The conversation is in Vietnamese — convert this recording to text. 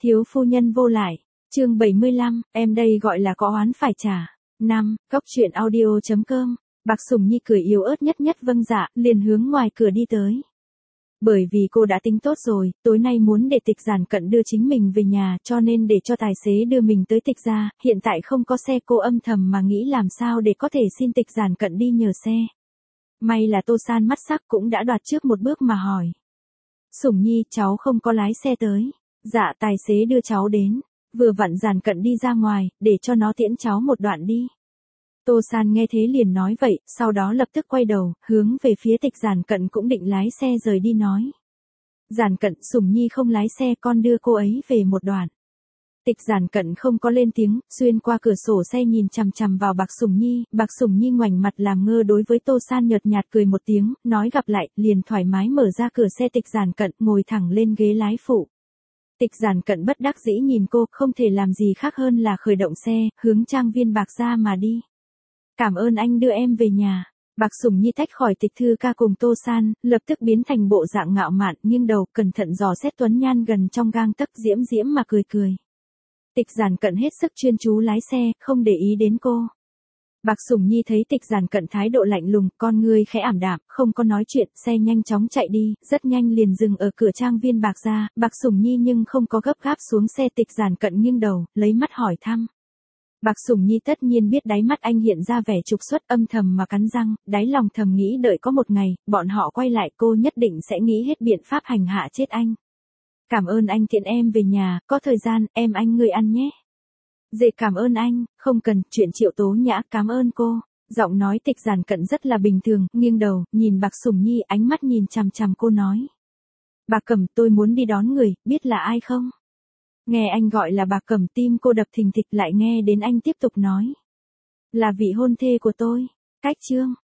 Thiếu phu nhân vô lại. Chương 75, em đây gọi là có oán phải trả. 5. Góc truyện audio.com. Bạc Sùng Nhi cười yếu ớt nhất vâng dạ, liền hướng ngoài cửa đi tới. Bởi vì cô đã tính tốt rồi, tối nay muốn để Tịch Giản Cận đưa chính mình về nhà, cho nên để cho tài xế đưa mình tới Tịch gia, hiện tại không có xe, cô âm thầm mà nghĩ làm sao để có thể xin Tịch Giản Cận đi nhờ xe. May là Tô San mắt sắc cũng đã đoạt trước một bước mà hỏi. Sùng Nhi, cháu không có lái xe tới. Dạ, tài xế đưa cháu đến. Vừa vặn Giản Cận đi ra ngoài, để cho nó tiễn cháu một đoạn đi. Tô San nghe thế liền nói vậy, sau đó lập tức quay đầu, hướng về phía Tịch Giản Cận cũng định lái xe rời đi nói. Giản Cận, Sùng Nhi không lái xe, con đưa cô ấy về một đoạn. Tịch Giản Cận không có lên tiếng, xuyên qua cửa sổ xe nhìn chằm chằm vào Bạc Sùng Nhi ngoảnh mặt làm ngơ đối với Tô San nhợt nhạt cười một tiếng, nói gặp lại, liền thoải mái mở ra cửa xe Tịch Giản Cận, ngồi thẳng lên ghế lái phụ. Tịch Giản Cận bất đắc dĩ nhìn cô, không thể làm gì khác hơn là khởi động xe, hướng trang viên Bạc gia mà đi. Cảm ơn anh đưa em về nhà. Bạc Sùng Nhi tách khỏi Tịch Thư ca cùng Tô San, lập tức biến thành bộ dạng ngạo mạn, nghiêng đầu, cẩn thận dò xét tuấn nhan gần trong gang tấc, diễm mà cười. Tịch Giản Cận hết sức chuyên chú lái xe, không để ý đến cô. Bạc Sùng Nhi thấy Tịch Giản Cận thái độ lạnh lùng, con ngươi khẽ ảm đạm, không có nói chuyện, xe nhanh chóng chạy đi, rất nhanh liền dừng ở cửa trang viên Bạc gia. Bạc Sùng Nhi nhưng không có gấp gáp xuống xe. Tịch Giản Cận nghiêng đầu, lấy mắt hỏi thăm. Bạc Sùng Nhi tất nhiên biết đáy mắt anh hiện ra vẻ trục xuất, âm thầm mà cắn răng, đáy lòng thầm nghĩ đợi có một ngày, bọn họ quay lại cô nhất định sẽ nghĩ hết biện pháp hành hạ chết anh. Cảm ơn anh tiện em về nhà, có thời gian, anh người ăn nhé. Dễ cảm ơn anh, không cần, chuyện Triệu Tố Nhã, cảm ơn cô. Giọng nói Tịch Giản Cận rất là bình thường, nghiêng đầu, nhìn Bạc Sùng Nhi, ánh mắt nhìn chằm cô nói. Bà Cẩm, tôi muốn đi đón người, biết là ai không? Nghe anh gọi là bà Cẩm, tim cô đập thình thịch, lại nghe đến anh tiếp tục nói. Là vị hôn thê của tôi. Cách chương.